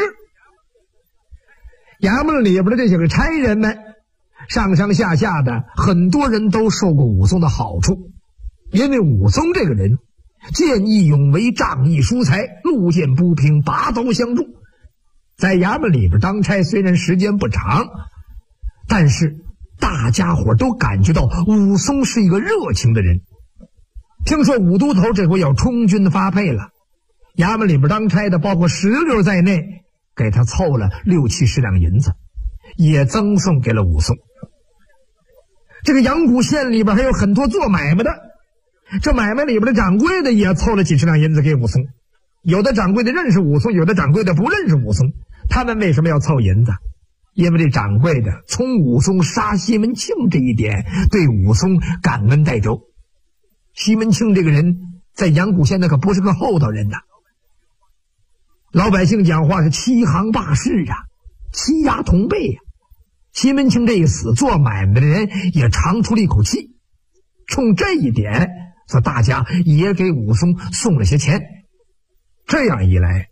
衙门里边的这些个差人们，上上下下的很多人都受过武松的好处，因为武松这个人见义勇为，仗义疏财，路见不平拔刀相助。在衙门里边当差虽然时间不长，但是大家伙都感觉到武松是一个热情的人。听说武都头这回要充军发配了，衙门里边当差的包括石榴在内，给他凑了60、70两银子，也赠送给了武松。这个阳谷县里边还有很多做买卖的，这买卖里边的掌柜的也凑了几十两银子给武松。有的掌柜的认识武松，有的掌柜的不认识武松。他们为什么要凑银子？因为这掌柜的从武松杀西门庆这一点对武松感恩戴德。西门庆这个人在阳谷县那可不是个厚道人呐，老百姓讲话是欺行霸市啊，欺压同辈啊。西门庆这一死，做买卖的人也长出了一口气。冲这一点，所以大家也给武松送了些钱。这样一来，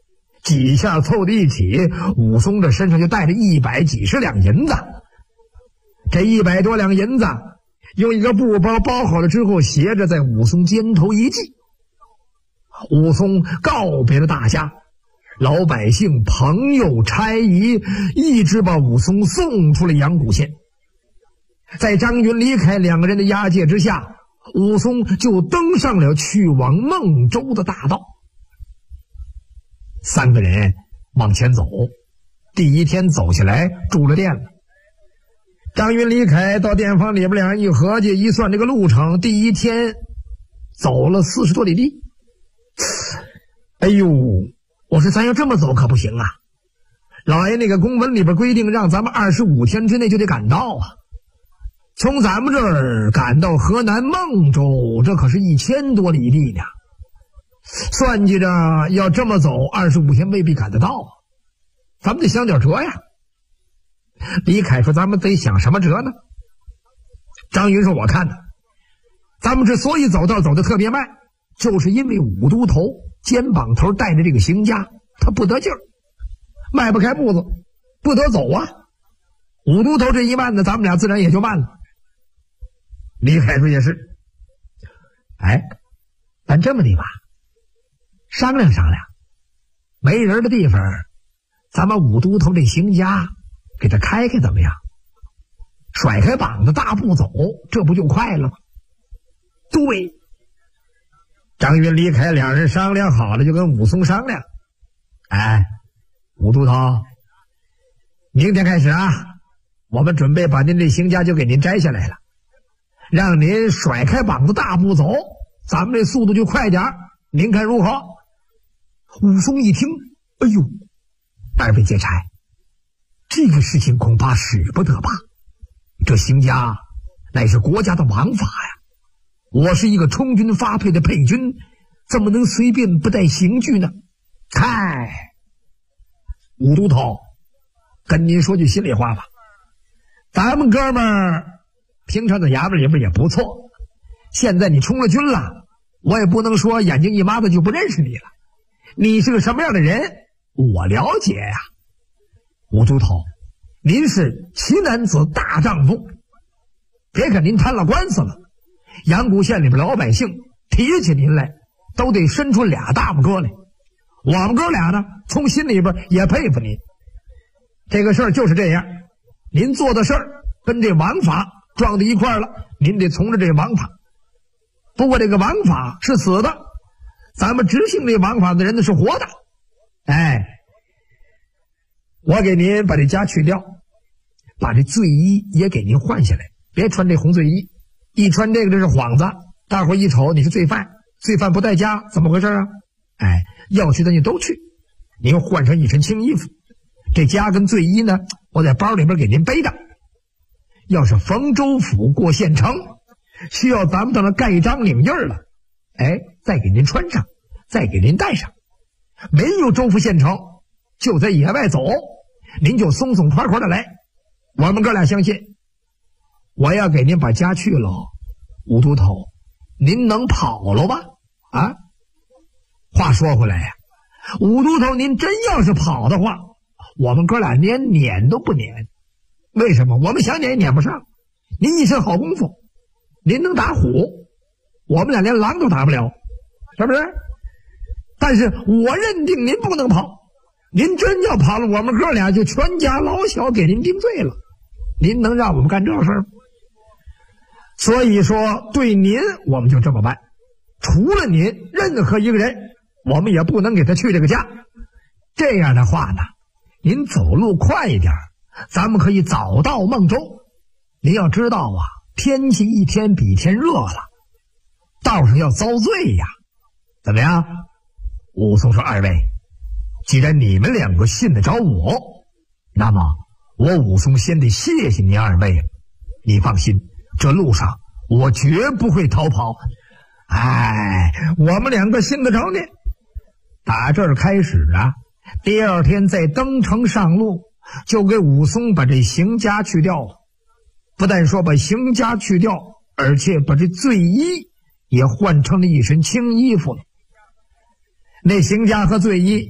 几下凑在一起，武松这身上就带着100几十两银子。这100多两银子用一个布包包好了之后，斜着在武松肩头一系。武松告别了大家，老百姓、朋友、差役一直把武松送出了阳谷县。在张云、李凯2个人的押解之下，武松就登上了去往孟州的大道。3个人往前走，第一天走下来住了店了。张云、李凯到店房里边，2人一合计一算这个路程，第一天走了40多里地。哎呦，我说咱要这么走可不行啊！老爷那个公文里边规定，让咱们25天之内就得赶到啊。从咱们这儿赶到河南孟州，这可是1000多里地呢。算计着要这么走，25天未必赶得到啊。咱们得想点辙呀。李凯说：“咱们得想什么辙呢？”张云说：“我看呢，咱们之所以走道走得特别慢，就是因为武都头肩膀头带着这个行家，他不得劲儿，迈不开步子，不得走啊。武都头这一慢呢，咱们俩自然也就慢了。”李凯说：“也是。哎，咱这么的吧，商量商量，没人的地方，咱们武都头这行家给他开开怎么样？甩开膀子大步走，这不就快了吗？”对。张云、李凯2人商量好了，就跟武松商量：“哎，武都头，明天开始啊，我们准备把您这行家就给您摘下来了，让您甩开膀子大步走，咱们这速度就快点，您看如何？”武松一听，哎呦，2位劫差，这个事情恐怕使不得吧？这行家乃是国家的王法呀，我是一个充军发配的配军，怎么能随便不带刑具呢？嗨，武都头，跟您说句心里话吧，咱们哥们儿平常在衙门里边也不错，现在你充了军了，我也不能说眼睛一抹子就不认识你了。你是个什么样的人，我了解呀。武都头，您是奇男子大丈夫，别看您摊了官司了，阳谷县里边老百姓提起您来都得伸出2大拇哥来。我们哥俩呢，从心里边也佩服您。这个事儿就是这样，您做的事儿跟这王法撞到一块了，您得从着这王法。不过这个王法是死的，咱们执行这王法的人呢是活的。哎，我给您把这枷去掉，把这罪衣也给您换下来，别穿这红罪衣，一穿这个这是幌子，大伙一瞅你是罪犯，罪犯不带枷，怎么回事啊？哎，要去的你都去，您换上一身青衣服，这枷跟罪衣呢，我在包里边给您背着。要是逢州府过县城，需要咱们到那盖章领印了，哎，再给您穿上，再给您戴上。没有州府县城，就在野外走，您就松松快快的来。我们哥俩相信，我要给您把枷去了，武都头，您能跑了吧？啊？话说回来呀，武都头，您真要是跑的话，我们哥俩连撵都不撵。为什么？我们想撵也撵不上。您一身好功夫，您能打虎，我们俩连狼都打不了，是不是？但是我认定您不能跑，您真要跑了，我们哥俩就全家老小给您定罪了。您能让我们干这事儿？所以说，对您我们就这么办，除了您，任何一个人我们也不能给他去这个家。这样的话呢，您走路快一点，咱们可以早到孟州。您要知道啊，天气一天比一天热了，道上要遭罪呀。怎么样？武松说：“二位，既然你们2个信得着我，那么我武松先得谢谢你2位。你放心，这路上我绝不会逃跑。哎，我们2个信得着你。”打这儿开始啊，第2天在登城上路，就给武松把这刑枷去掉了。不但说把刑枷去掉，而且把这罪衣也换成了一身青衣服了。那刑枷和罪衣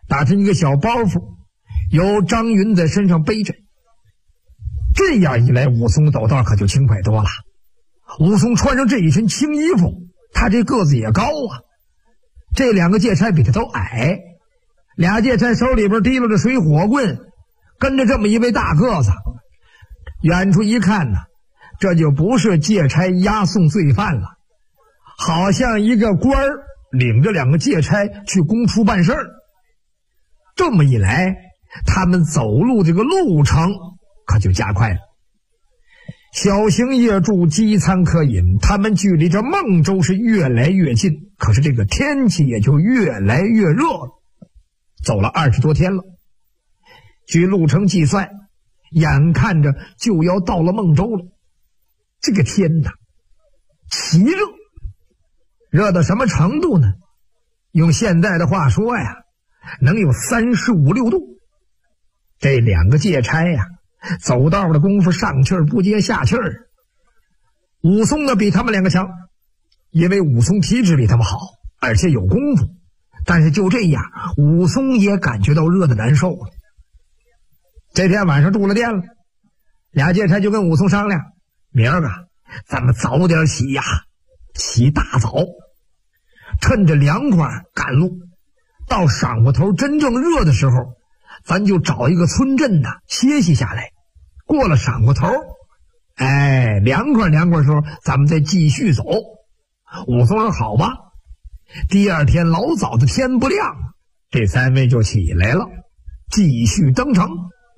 打成一个小包袱，由张云在身上背着。这样一来，武松走道可就轻快多了。武松穿上这一身青衣服，他这个子也高啊。这两个借差比他都矮，俩借差手里边提溜着水火棍，跟着这么一位大个子。远处一看呢，这就不是借差押送罪犯了，好像一个官儿领着两个借差去公处办事儿。这么一来，他们走路这个路程可就加快了。小行夜住，饥餐可饮，他们距离这孟州是越来越近，可是这个天气也就越来越热了。走了20多天了，据路程计算，眼看着就要到了孟州了。这个天哪，奇热，热到什么程度呢？用现在的话说呀，能有35、6度。这两个借差呀，走道的功夫上气儿不接下气儿。武松呢比他们两个强，因为武松体质比他们好，而且有功夫。但是就这样，武松也感觉到热的难受了。这天晚上住了店了，俩借差就跟武松商量，明儿个咱们早点起呀，起大早，趁着凉快赶路，到晌午头真正热的时候，咱就找一个村镇呢歇息下来。过了晌午头，凉快的时候，咱们再继续走。武松说好吧。第二天老早的天不亮，这三位就起来了，继续登城。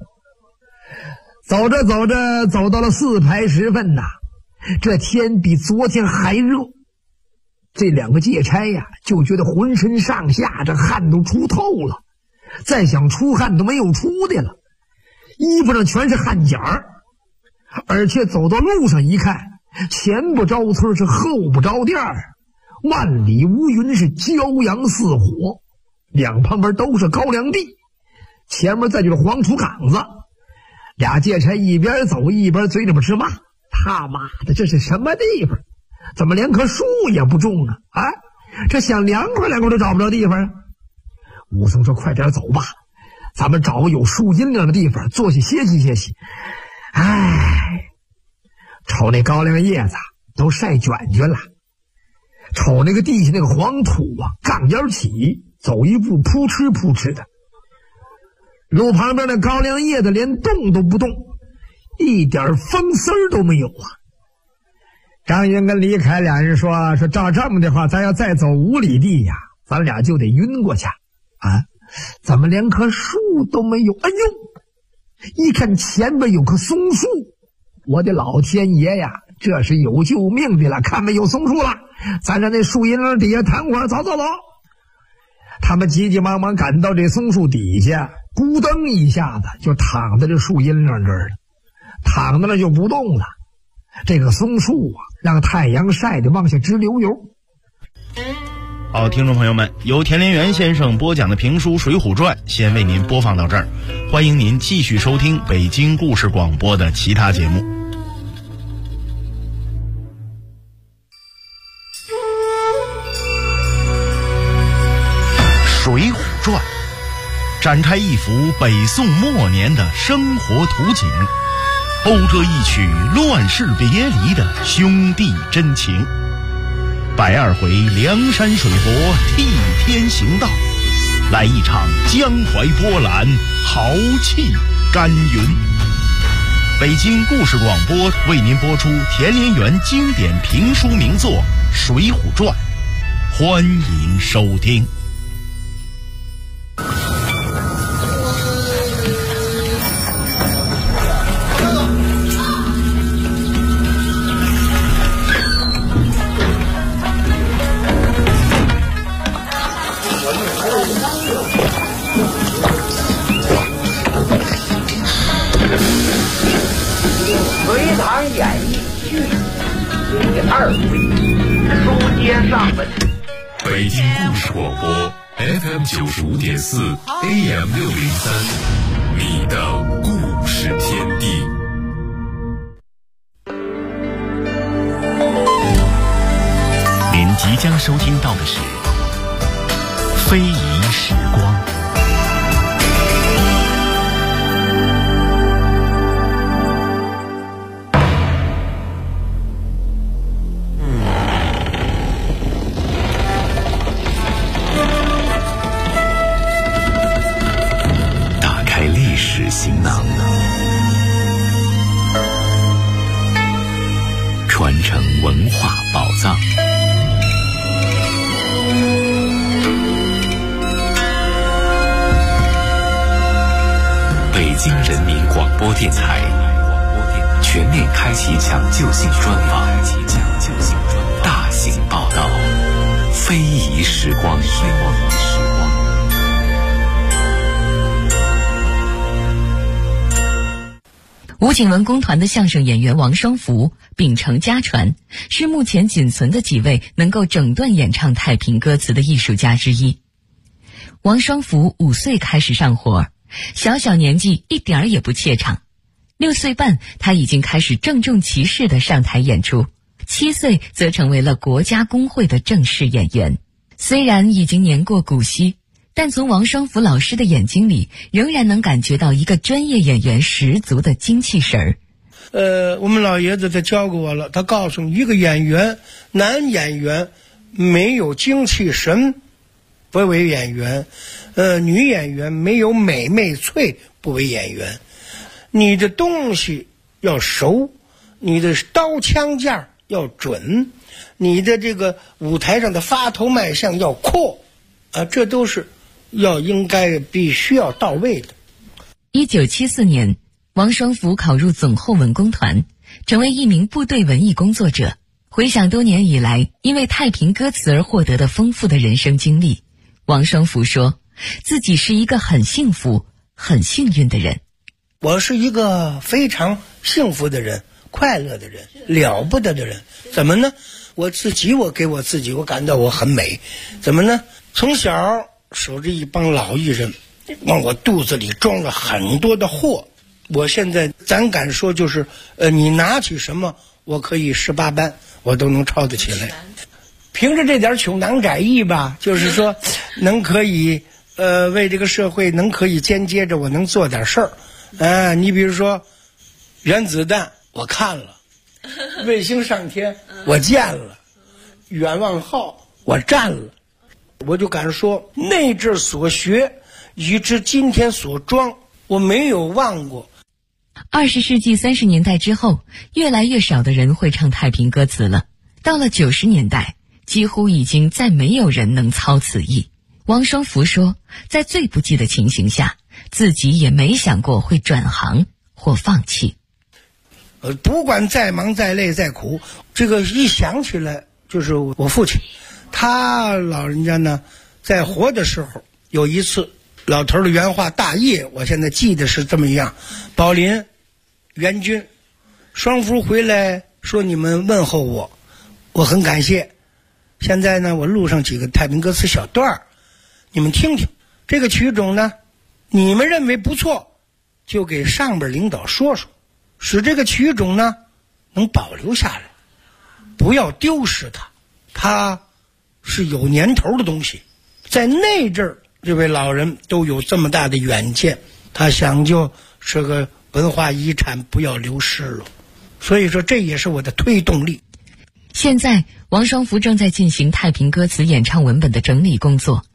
走着走着，走到了4排时分呐，这天比昨天还热。这两个借差呀，就觉得浑身上下这汗都出透了，再想出汗都没有出的了，衣服上全是汗点儿。而且走到路上一看，前不着村是后不着店儿，万里无云，是骄阳似火，两旁边都是高粱地，前面再就是黄土岗子。俩借差一边走一边嘴里边直骂，他妈的这是什么地方，怎么连棵树也不种啊？这想凉快都找不着地方啊。武松说快点走吧，咱们找个有树荫亮的地方坐下歇息歇息。瞅那高粱叶子都晒卷卷了，瞅那个地下那个黄土啊，杠尖起，走一步扑哧扑哧的。路旁边的高粱叶子连动都不动，一点风丝儿都没有啊。张云跟李凯俩人说照这么的话，咱要再走5里地呀，咱俩就得晕过去啊！怎么连棵树都没有？哎呦，一看前边有棵松树，我的老天爷呀，这是有救命的了！看没有松树了，咱在那树荫上底下躺会儿，走。他们急急忙忙赶到这松树底下，咕噔一下子就躺在这树荫上这儿了，躺在那就不动了。这个松树啊，让太阳晒得往下直流油。 好，听众朋友们，由田连元先生播讲的评书《水浒传》先为您播放到这儿，欢迎您继续收听北京故事广播的其他节目。《水浒传》展开一幅北宋末年的生活图景，讴歌一曲乱世别离的兄弟真情。120回梁山水泊替天行道，来一场江淮波澜，豪气干云。北京故事广播为您播出田连元经典评书名作《水浒传》，欢迎收听。 北京故事广播 FM 95.4 AM 603，你的故事天地。 您即将收听到的是《非遗时光》。 藏。北京人民广播电台全面开启抢救性专访，大型报道，非遗时光。 吴景文工团的相声演员王双福秉承家传，是目前仅存的几位能够整段演唱太平歌词的艺术家之一。王双福5岁开始上活，小小年纪一点儿也不怯场。6岁半，他已经开始郑重其事地上台演出；7岁则成为了国家工会的正式演员。虽然已经年过古稀，但从王双福老师的眼睛里，仍然能感觉到一个专业演员十足的精气神儿。 我们老爷子他教过我了，他告诉你，一个演员，男演员没有精气神不为演员，女演员没有美媚脆不为演员。你的东西要熟，你的刀枪架要准，你的这个舞台上的发头卖相要阔，这都是必须要到位的。 1974年，王双福考入总后文工团，成为一名部队文艺工作者。回想多年以来因为太平歌词而获得的丰富的人生经历，王双福说自己是一个很幸福很幸运的人。 我是一个非常幸福的人，快乐的人，了不得的人。怎么呢？我给我自己我感到我很美。怎么呢？从小守着一帮老艺人，往我肚子里装了很多的货。我现在咱敢说就是你拿起什么我可以18般我都能抄得起来。凭着这点穷囊窄意吧，就是说能可以为这个社会能可以间接着我能做点事儿。你比如说原子弹我看了，卫星上天我见了，远望号我站了，我就敢说那阵所学以至今天所装我没有忘过。 20世纪30年代之后，越来越少的人会唱太平歌词了。到了90年代，几乎已经再没有人能操此意。王双福说，在最不济的情形下，自己也没想过会转行或放弃。 不管再忙再累再苦，这个一想起来就是我父亲，他老人家呢在活的时候，有一次老头的原话大业，我现在记得是这么一样：宝林、袁军、双福回来说你们问候我，我很感谢。现在呢，我录上几个太平歌词小段，你们听听。这个曲种呢，你们认为不错，就给上边领导说说，使这个曲种呢能保留下来，不要丢失它。它是有年头的东西，在那阵儿这位老人都有这么大的远见，他想就是个文化遗产不要流失了，所以说这也是我的推动力。 现在王双福正在进行太平歌词演唱文本的整理工作，